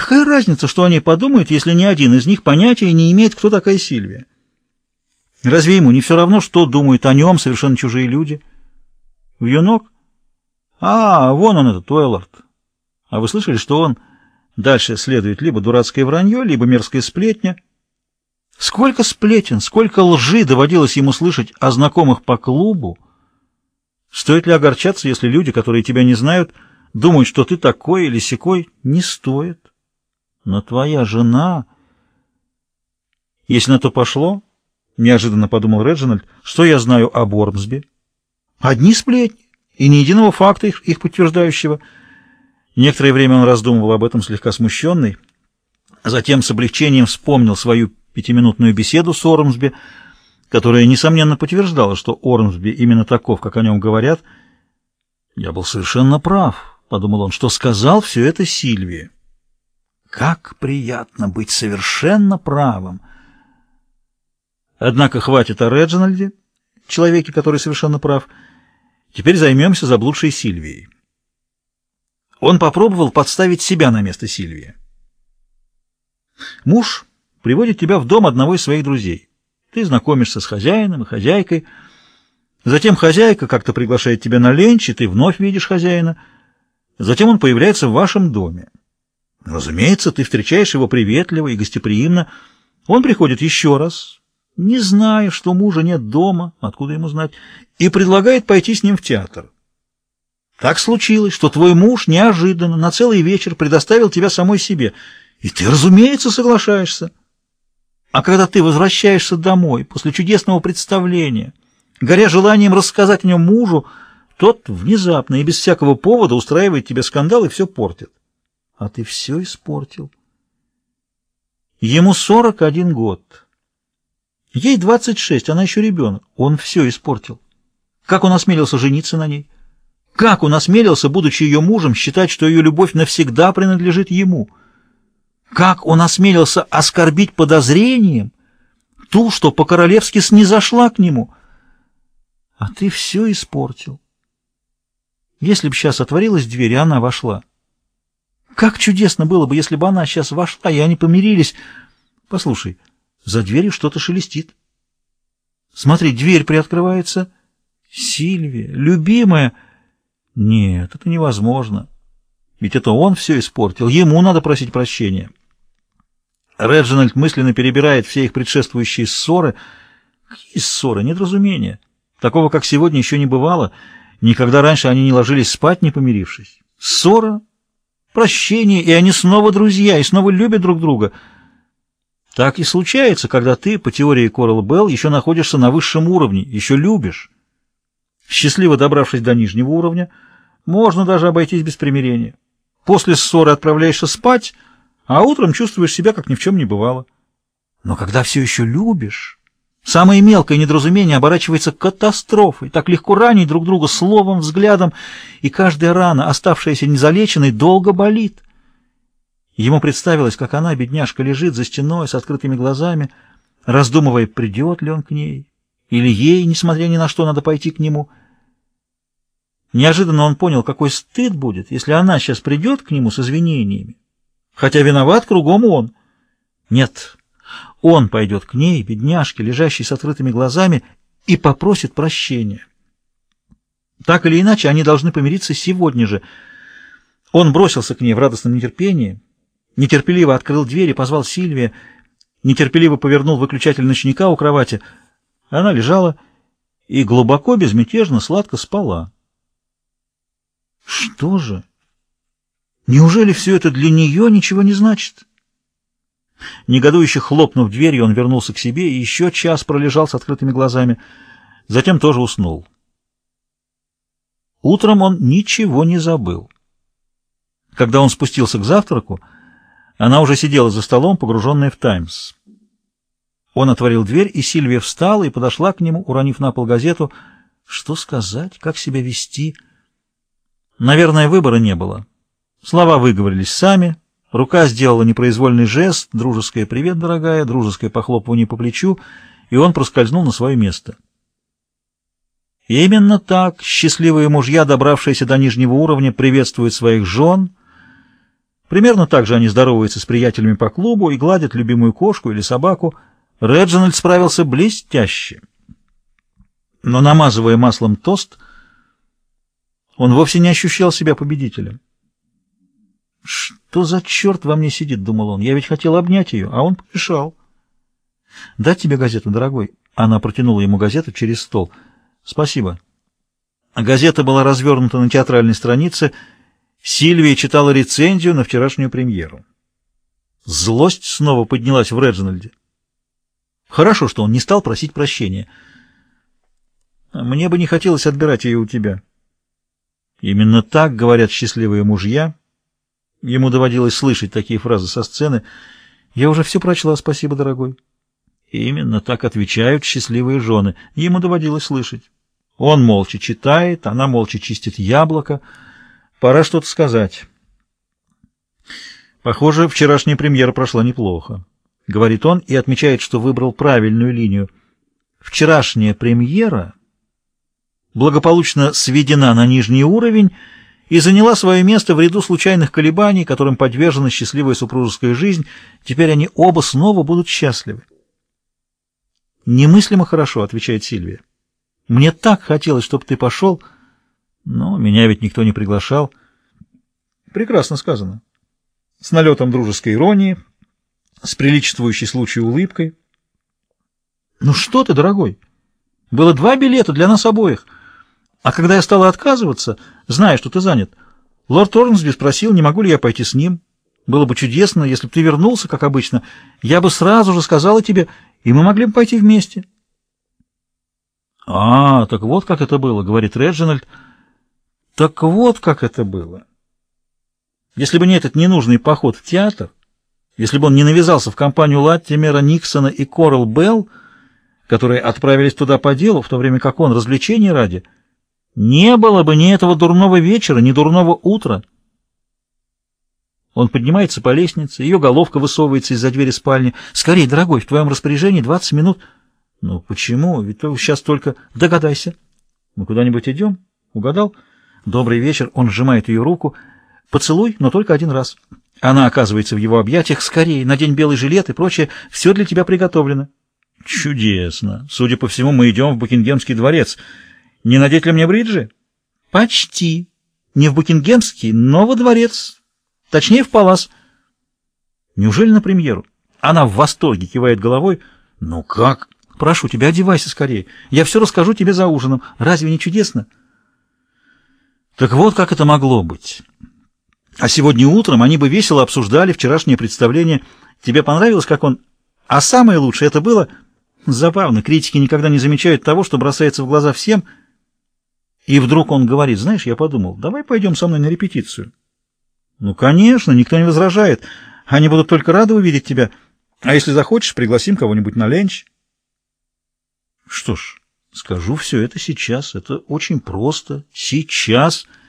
какая разница, что они подумают, если ни один из них понятия не имеет, кто такая Сильвия? Разве ему не все равно, что думают о нем совершенно чужие люди? Вьюнок? А, вон он, этот Уэллард. А вы слышали, что он... Дальше следует либо дурацкое вранье, либо мерзкая сплетня. Сколько сплетен, сколько лжи доводилось ему слышать о знакомых по клубу. Стоит ли огорчаться, если люди, которые тебя не знают, думают, что ты такой или сякой? Не стоит. Но твоя жена... Если на то пошло, неожиданно подумал Реджинальд, что я знаю об Ормсби? Одни сплетни, и ни единого факта их подтверждающего. Некоторое время он раздумывал об этом, слегка смущенный. Затем с облегчением вспомнил свою пятиминутную беседу с Ормсби, которая, несомненно, подтверждала, что Ормсби именно таков, как о нем говорят. «Я был совершенно прав», — подумал он, — «что сказал все это Сильвии». Как приятно быть совершенно правым! Однако хватит о Реджинальде, человеке, который совершенно прав. Теперь займемся заблудшей Сильвией. Он попробовал подставить себя на место Сильвии. Муж приводит тебя в дом одного из своих друзей. Ты знакомишься с хозяином и хозяйкой. Затем хозяйка как-то приглашает тебя на ленч, и ты вновь видишь хозяина. Затем он появляется в вашем доме. Разумеется, ты встречаешь его приветливо и гостеприимно. Он приходит еще раз, не зная, что мужа нет дома, откуда ему знать, и предлагает пойти с ним в театр. Так случилось, что твой муж неожиданно на целый вечер предоставил тебя самой себе, и ты, разумеется, соглашаешься. А когда ты возвращаешься домой после чудесного представления, горя желанием рассказать о нем мужу, тот внезапно и без всякого повода устраивает тебе скандал и все портит. А ты все испортил. Ему 41 год. Ей 26, она еще ребенок. Он все испортил. Как он осмелился жениться на ней? Как он осмелился, будучи ее мужем, считать, что ее любовь навсегда принадлежит ему? Как он осмелился оскорбить подозрением ту, что по-королевски снизошла к нему? А ты все испортил. Если бы сейчас отворилась дверь, и она вошла. Как чудесно было бы, если бы она сейчас вошла, и они помирились. Послушай, за дверью что-то шелестит. Смотри, дверь приоткрывается. Сильвия, любимая... Нет, это невозможно. Ведь это он все испортил. Ему надо просить прощения. Реджинальд мысленно перебирает все их предшествующие ссоры. Какие ссоры? Недоразумения. Такого, как сегодня, еще не бывало. Никогда раньше они не ложились спать, не помирившись. Ссора, прощение, и они снова друзья, и снова любят друг друга. Так и случается, когда ты, по теории Коралл Белл, еще находишься на высшем уровне, еще любишь. Счастливо добравшись до нижнего уровня, можно даже обойтись без примирения. После ссоры отправляешься спать, а утром чувствуешь себя, как ни в чем не бывало. Но когда все еще любишь, самое мелкое недоразумение оборачивается катастрофой. Так легко ранить друг друга словом, взглядом, и каждая рана, оставшаяся незалеченной, долго болит. Ему представилось, как она, бедняжка, лежит за стеной с открытыми глазами, раздумывая, придет ли он к ней, или ей, несмотря ни на что, надо пойти к нему. Неожиданно он понял, какой стыд будет, если она сейчас придет к нему с извинениями, хотя виноват кругом он. Нет, он пойдет к ней, бедняжке, лежащей с открытыми глазами, и попросит прощения. Так или иначе, они должны помириться сегодня же. Он бросился к ней в радостном нетерпении, нетерпеливо открыл дверь и позвал Сильвию, нетерпеливо повернул выключатель ночника у кровати. Она лежала и глубоко, безмятежно, сладко спала. Что же? Неужели все это для нее ничего не значит? Негодующе хлопнув дверью, он вернулся к себе и еще час пролежал с открытыми глазами. Затем тоже уснул. Утром он ничего не забыл. Когда он спустился к завтраку, она уже сидела за столом, погруженная в «Таймс». Он отворил дверь, и Сильвия встала и подошла к нему, уронив на пол газету. Что сказать? Как себя вести? Наверное, выбора не было. Слова выговорились сами, рука сделала непроизвольный жест, дружеское «привет, дорогая», дружеское похлопывание по плечу, и он проскользнул на свое место. И именно так счастливые мужья, добравшиеся до нижнего уровня, приветствуют своих жен, Примерно так же они здороваются с приятелями по клубу и гладят любимую кошку или собаку. Реджинальд справился блестяще. Но, намазывая маслом тост, он вовсе не ощущал себя победителем. «Что за черт во мне сидит?» — думал он. «Я ведь хотел обнять ее, а он помешал». «Дать тебе газету, дорогой?» Она протянула ему газету через стол. «Спасибо». Газета была развернута на театральной странице. Сильвия читала рецензию на вчерашнюю премьеру. Злость снова поднялась в Реджинальде. Хорошо, что он не стал просить прощения. «Мне бы не хотелось отбирать ее у тебя». Именно так говорят счастливые мужья. Ему доводилось слышать такие фразы со сцены. «Я уже все прочла, спасибо, дорогой». И именно так отвечают счастливые жены. Ему доводилось слышать. Он молча читает, она молча чистит яблоко. Пора что-то сказать. Похоже, вчерашняя премьера прошла неплохо, говорит он и отмечает, что выбрал правильную линию. Вчерашняя премьера благополучно сведена на нижний уровень и заняла свое место в ряду случайных колебаний, которым подвержена счастливая супружеская жизнь. Теперь они оба снова будут счастливы. «Немыслимо хорошо», — отвечает Сильвия. «Мне так хотелось, чтобы ты пошел, но меня ведь никто не приглашал». Прекрасно сказано. С налетом дружеской иронии, с приличествующей случаю улыбкой. «Ну что ты, дорогой? Было 2 билета для нас обоих. А когда я стала отказываться, зная, что ты занят, лорд Орнсби спросил, не могу ли я пойти с ним. Было бы чудесно, если бы ты вернулся, как обычно. Я бы сразу же сказала тебе, и мы могли бы пойти вместе». «А, так вот как это было», — говорит Реджинальд. «Так вот как это было. Если бы не этот ненужный поход в театр, если бы он не навязался в компанию Латтимера, Никсона и Корал Белл, которые отправились туда по делу, в то время как он развлечений ради, не было бы ни этого дурного вечера, ни дурного утра». Он поднимается по лестнице, ее головка высовывается из-за двери спальни. «Скорей, дорогой, в твоем распоряжении 20 минут». «Ну почему? Ведь ты сейчас только...» «Догадайся». «Мы куда-нибудь идем?» «Угадал?» «Добрый вечер». Он сжимает ее руку. «Поцелуй, но только 1 раз». Она оказывается в его объятиях. «Скорее, надень белый жилет и прочее. Все для тебя приготовлено». «Чудесно. Судя по всему, мы идем в Букингемский дворец. Не надеть ли мне бриджи?» «Почти. Не в Букингемский, но во дворец. Точнее, в палас». «Неужели на премьеру?» Она в восторге кивает головой. «Ну как?» «Прошу тебя, одевайся скорее. Я все расскажу тебе за ужином. Разве не чудесно?» Так вот, как это могло быть. А сегодня утром они бы весело обсуждали вчерашнее представление. Тебе понравилось, как он... А самое лучшее это было... Забавно, критики никогда не замечают того, что бросается в глаза всем. И вдруг он говорит: «Знаешь, я подумал, давай пойдем со мной на репетицию». «Ну, конечно, никто не возражает. Они будут только рады увидеть тебя. А если захочешь, пригласим кого-нибудь на ленч». Что ж, скажу все это сейчас. Это очень просто. Сейчас.